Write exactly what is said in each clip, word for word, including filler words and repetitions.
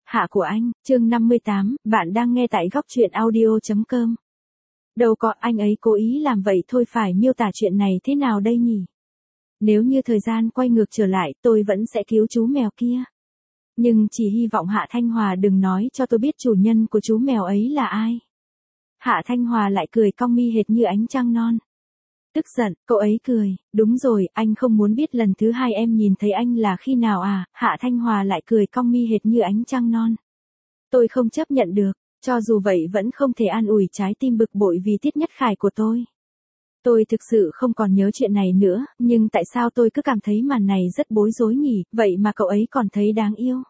Hạ của anh, chương năm mươi tám, bạn đang nghe tại góc truyện audio chấm com. Đâu có, anh ấy cố ý làm vậy thôi, phải miêu tả chuyện này thế nào đây nhỉ? Nếu như thời gian quay ngược trở lại, tôi vẫn sẽ cứu chú mèo kia. Nhưng chỉ hy vọng Hạ Thanh Hòa đừng nói cho tôi biết chủ nhân của chú mèo ấy là ai. Hạ Thanh Hòa lại cười cong mi hệt như ánh trăng non. Tức giận, cậu ấy cười, đúng rồi, anh không muốn biết lần thứ hai em nhìn thấy anh là khi nào à? Hạ Thanh Hòa lại cười cong mi hệt như ánh trăng non. Tôi không chấp nhận được, cho dù vậy vẫn không thể an ủi trái tim bực bội vì Tiết Nhất Khải của tôi. Tôi thực sự không còn nhớ chuyện này nữa, nhưng tại sao tôi cứ cảm thấy màn này rất bối rối nhỉ, vậy mà cậu ấy còn thấy đáng yêu.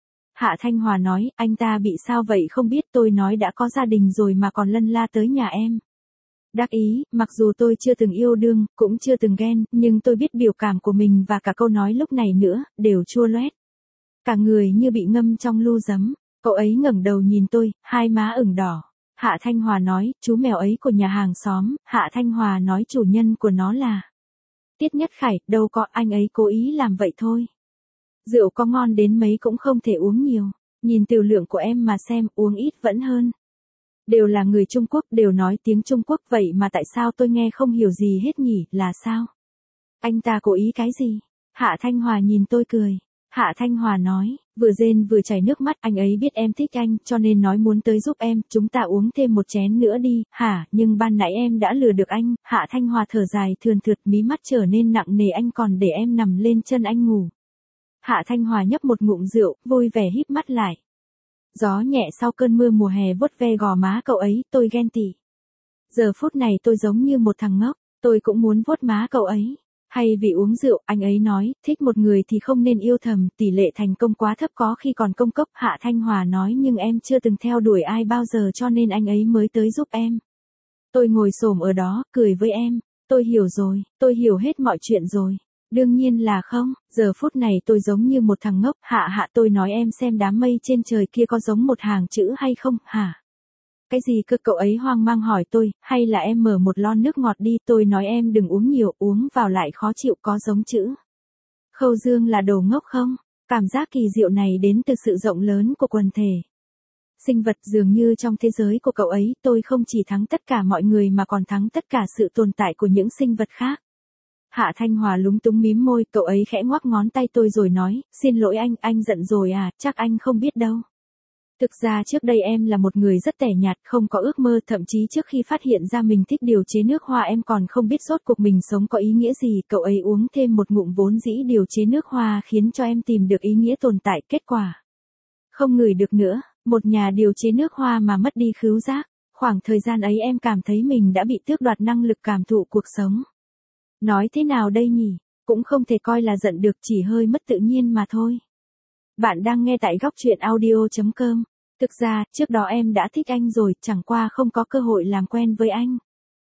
Hạ Thanh Hòa nói, anh ta bị sao vậy không biết, tôi nói đã có gia đình rồi mà còn lân la tới nhà em. Đắc ý, mặc dù tôi chưa từng yêu đương, cũng chưa từng ghen, nhưng tôi biết biểu cảm của mình và cả câu nói lúc này nữa, đều chua loét. Cả người như bị ngâm trong lu giấm. Cậu ấy ngẩng đầu nhìn tôi, hai má ửng đỏ. Hạ Thanh Hòa nói, chú mèo ấy của nhà hàng xóm. Hạ Thanh Hòa nói chủ nhân của nó là Tiết Nhất Khải, đâu có, anh ấy cố ý làm vậy thôi. Rượu có ngon đến mấy cũng không thể uống nhiều. Nhìn tiểu lượng của em mà xem, uống ít vẫn hơn. Đều là người Trung Quốc, đều nói tiếng Trung Quốc, vậy mà tại sao tôi nghe không hiểu gì hết nhỉ, là sao? Anh ta cố ý cái gì? Hạ Thanh Hòa nhìn tôi cười. Hạ Thanh Hòa nói, vừa rên vừa chảy nước mắt, anh ấy biết em thích anh, cho nên nói muốn tới giúp em, chúng ta uống thêm một chén nữa đi, hả, nhưng ban nãy em đã lừa được anh. Hạ Thanh Hòa thở dài thườn thượt, mí mắt trở nên nặng nề, anh còn để em nằm lên chân anh ngủ. Hạ Thanh Hòa nhấp một ngụm rượu, vui vẻ híp mắt lại. Gió nhẹ sau cơn mưa mùa hè vuốt ve gò má cậu ấy, tôi ghen tị. Giờ phút này tôi giống như một thằng ngốc, tôi cũng muốn vuốt má cậu ấy. Hay vì uống rượu, anh ấy nói, thích một người thì không nên yêu thầm, tỷ lệ thành công quá thấp có khi còn công cốc. Hạ Thanh Hòa nói, nhưng em chưa từng theo đuổi ai bao giờ cho nên anh ấy mới tới giúp em. Tôi ngồi xổm ở đó, cười với em, tôi hiểu rồi, tôi hiểu hết mọi chuyện rồi. Đương nhiên là không, giờ phút này tôi giống như một thằng ngốc. Hạ hạ tôi nói em xem đám mây trên trời kia có giống một hàng chữ hay không, hả? Cái gì cơ, cậu ấy hoang mang hỏi tôi, hay là em mở một lon nước ngọt đi, tôi nói em đừng uống nhiều, uống vào lại khó chịu, có giống chữ Khâu Dương là đồ ngốc không? Cảm giác kỳ diệu này đến từ sự rộng lớn của quần thể sinh vật, dường như trong thế giới của cậu ấy, tôi không chỉ thắng tất cả mọi người mà còn thắng tất cả sự tồn tại của những sinh vật khác. Hạ Thanh Hòa lúng túng mím môi, cậu ấy khẽ ngoắc ngón tay tôi rồi nói, xin lỗi anh, anh giận rồi à, chắc anh không biết đâu. Thực ra trước đây em là một người rất tẻ nhạt, không có ước mơ, thậm chí trước khi phát hiện ra mình thích điều chế nước hoa em còn không biết rốt cuộc mình sống có ý nghĩa gì. Cậu ấy uống thêm một ngụm, vốn dĩ điều chế nước hoa khiến cho em tìm được ý nghĩa tồn tại, kết quả không ngửi được nữa, một nhà điều chế nước hoa mà mất đi khứu giác. Khoảng thời gian ấy em cảm thấy mình đã bị tước đoạt năng lực cảm thụ cuộc sống. Nói thế nào đây nhỉ, cũng không thể coi là giận được, chỉ hơi mất tự nhiên mà thôi. Bạn đang nghe tại góc truyện audio chấm com. Thực ra, trước đó em đã thích anh rồi, chẳng qua không có cơ hội làm quen với anh.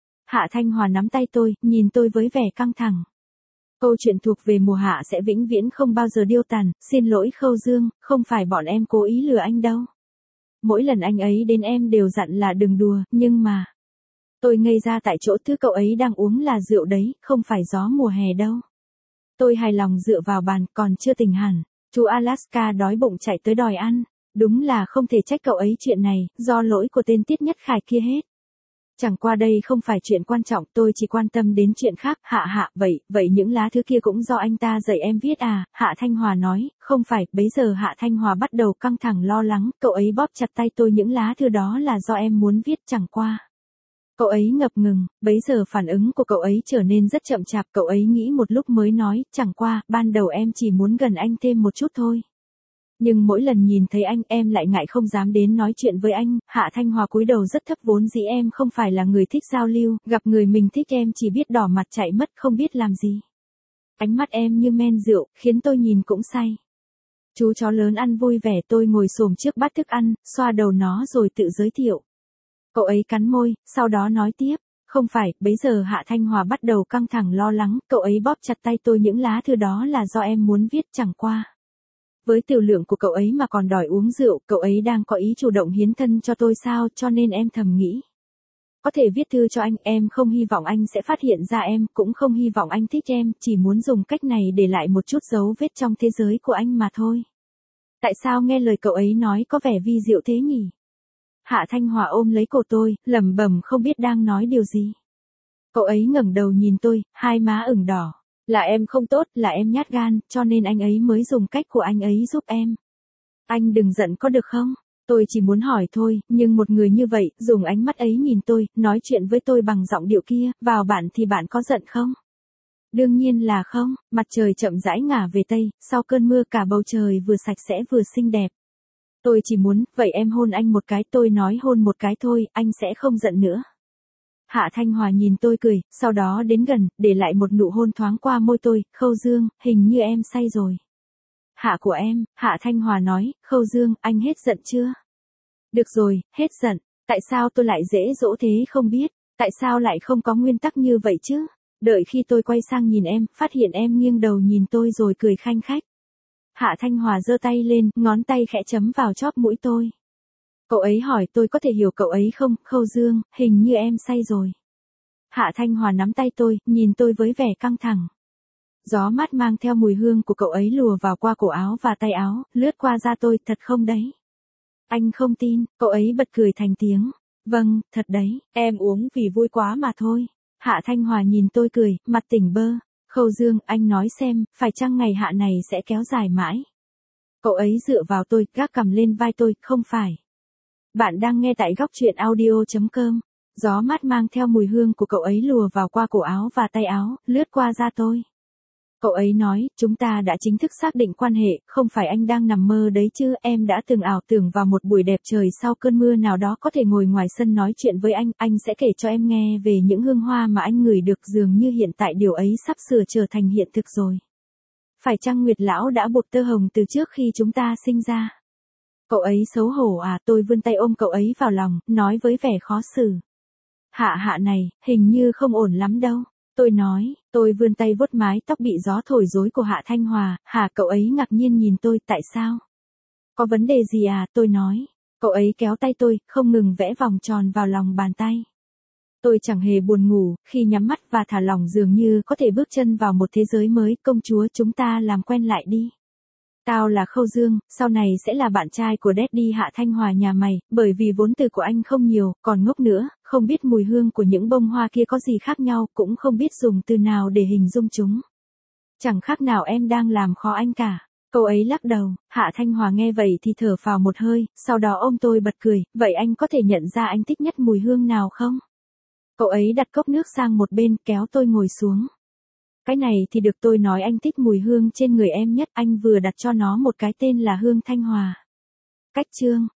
Hạ Thanh Hòa nắm tay tôi, nhìn tôi với vẻ căng thẳng. Câu chuyện thuộc về mùa hạ sẽ vĩnh viễn không bao giờ điêu tàn, xin lỗi Khâu Dương, không phải bọn em cố ý lừa anh đâu. Mỗi lần anh ấy đến em đều dặn là đừng đùa, nhưng mà... Tôi ngây ra tại chỗ, thứ cậu ấy đang uống là rượu đấy, không phải gió mùa hè đâu. Tôi hài lòng dựa vào bàn, còn chưa tỉnh hẳn. Chú Alaska đói bụng chạy tới đòi ăn. Đúng là không thể trách cậu ấy chuyện này, do lỗi của tên Tiết Nhất Khải kia hết. Chẳng qua đây không phải chuyện quan trọng, tôi chỉ quan tâm đến chuyện khác. Hạ hạ, vậy, vậy những lá thư kia cũng do anh ta dạy em viết à? Hạ Thanh Hòa nói, không phải. Bấy giờ Hạ Thanh Hòa bắt đầu căng thẳng lo lắng, cậu ấy bóp chặt tay tôi, những lá thư đó là do em muốn viết, chẳng qua. Cậu ấy ngập ngừng, bấy giờ phản ứng của cậu ấy trở nên rất chậm chạp, cậu ấy nghĩ một lúc mới nói, chẳng qua, ban đầu em chỉ muốn gần anh thêm một chút thôi. Nhưng mỗi lần nhìn thấy anh, em lại ngại không dám đến nói chuyện với anh. Hạ Thanh Hòa cúi đầu rất thấp, vốn dĩ em không phải là người thích giao lưu, gặp người mình thích em chỉ biết đỏ mặt chạy mất, không biết làm gì. Ánh mắt em như men rượu, khiến tôi nhìn cũng say. Chú chó lớn ăn vui vẻ, tôi ngồi xổm trước bát thức ăn, xoa đầu nó rồi tự giới thiệu. Cậu ấy cắn môi, sau đó nói tiếp, không phải. Bấy giờ Hạ Thanh Hòa bắt đầu căng thẳng lo lắng, cậu ấy bóp chặt tay tôi, những lá thư đó là do em muốn viết, chẳng qua. Với tiểu lượng của cậu ấy mà còn đòi uống rượu, cậu ấy đang có ý chủ động hiến thân cho tôi sao, cho nên em thầm nghĩ. Có thể viết thư cho anh, em không hy vọng anh sẽ phát hiện ra em, cũng không hy vọng anh thích em, chỉ muốn dùng cách này để lại một chút dấu vết trong thế giới của anh mà thôi. Tại sao nghe lời cậu ấy nói có vẻ vi diệu thế nhỉ? Hạ Thanh Hòa ôm lấy cổ tôi, lẩm bẩm không biết đang nói điều gì. Cậu ấy ngẩng đầu nhìn tôi, hai má ửng đỏ. Là em không tốt, là em nhát gan, cho nên anh ấy mới dùng cách của anh ấy giúp em. Anh đừng giận có được không? Tôi chỉ muốn hỏi thôi, nhưng một người như vậy, dùng ánh mắt ấy nhìn tôi, nói chuyện với tôi bằng giọng điệu kia, vào bạn thì bạn có giận không? Đương nhiên là không, mặt trời chậm rãi ngả về tây, sau cơn mưa cả bầu trời vừa sạch sẽ vừa xinh đẹp. Tôi chỉ muốn, vậy em hôn anh một cái, tôi nói hôn một cái thôi, anh sẽ không giận nữa. Hạ Thanh Hòa nhìn tôi cười, sau đó đến gần, để lại một nụ hôn thoáng qua môi tôi, Khâu Dương, hình như em say rồi. Hạ của em, Hạ Thanh Hòa nói, Khâu Dương, anh hết giận chưa? Được rồi, hết giận, tại sao tôi lại dễ dỗ thế không biết, tại sao lại không có nguyên tắc như vậy chứ? Đợi khi tôi quay sang nhìn em, phát hiện em nghiêng đầu nhìn tôi rồi cười khanh khách. Hạ Thanh Hòa giơ tay lên, ngón tay khẽ chấm vào chóp mũi tôi. Cậu ấy hỏi tôi có thể hiểu cậu ấy không, Khâu Dương, hình như em say rồi. Hạ Thanh Hòa nắm tay tôi, nhìn tôi với vẻ căng thẳng. Gió mát mang theo mùi hương của cậu ấy lùa vào qua cổ áo và tay áo, lướt qua da tôi, thật không đấy? Anh không tin, cậu ấy bật cười thành tiếng. Vâng, thật đấy, em uống vì vui quá mà thôi. Hạ Thanh Hòa nhìn tôi cười, mặt tỉnh bơ. Khâu Dương, anh nói xem, phải chăng ngày hạ này sẽ kéo dài mãi? Cậu ấy dựa vào tôi, gác cằm lên vai tôi, không phải. Bạn đang nghe tại góc truyện audio chấm com. Gió mát mang theo mùi hương của cậu ấy lùa vào qua cổ áo và tay áo, lướt qua da tôi. Cậu ấy nói, chúng ta đã chính thức xác định quan hệ, không phải anh đang nằm mơ đấy chứ, em đã từng ảo tưởng vào một buổi đẹp trời sau cơn mưa nào đó có thể ngồi ngoài sân nói chuyện với anh, anh sẽ kể cho em nghe về những hương hoa mà anh ngửi được, dường như hiện tại điều ấy sắp sửa trở thành hiện thực rồi. Phải chăng Nguyệt Lão đã buộc tơ hồng từ trước khi chúng ta sinh ra? Cậu ấy xấu hổ à, tôi vươn tay ôm cậu ấy vào lòng, nói với vẻ khó xử. Hạ hạ này, hình như không ổn lắm đâu. Tôi nói, tôi vươn tay vuốt mái tóc bị gió thổi rối của Hạ Thanh Hòa, Hạ cậu ấy ngạc nhiên nhìn tôi, tại sao? Có vấn đề gì à, tôi nói. Cậu ấy kéo tay tôi, không ngừng vẽ vòng tròn vào lòng bàn tay. Tôi chẳng hề buồn ngủ, khi nhắm mắt và thả lỏng dường như có thể bước chân vào một thế giới mới, công chúa chúng ta làm quen lại đi. Tao là Khâu Dương, sau này sẽ là bạn trai của Daddy Hạ Thanh Hòa nhà mày, bởi vì vốn từ của anh không nhiều, còn ngốc nữa, không biết mùi hương của những bông hoa kia có gì khác nhau, cũng không biết dùng từ nào để hình dung chúng. Chẳng khác nào em đang làm khó anh cả. Cậu ấy lắc đầu, Hạ Thanh Hòa nghe vậy thì thở phào một hơi, sau đó ôm tôi bật cười, vậy anh có thể nhận ra anh thích nhất mùi hương nào không? Cậu ấy đặt cốc nước sang một bên, kéo tôi ngồi xuống. Cái này thì được, tôi nói anh thích mùi hương trên người em nhất, anh vừa đặt cho nó một cái tên là hương Thanh Hòa. Cách chương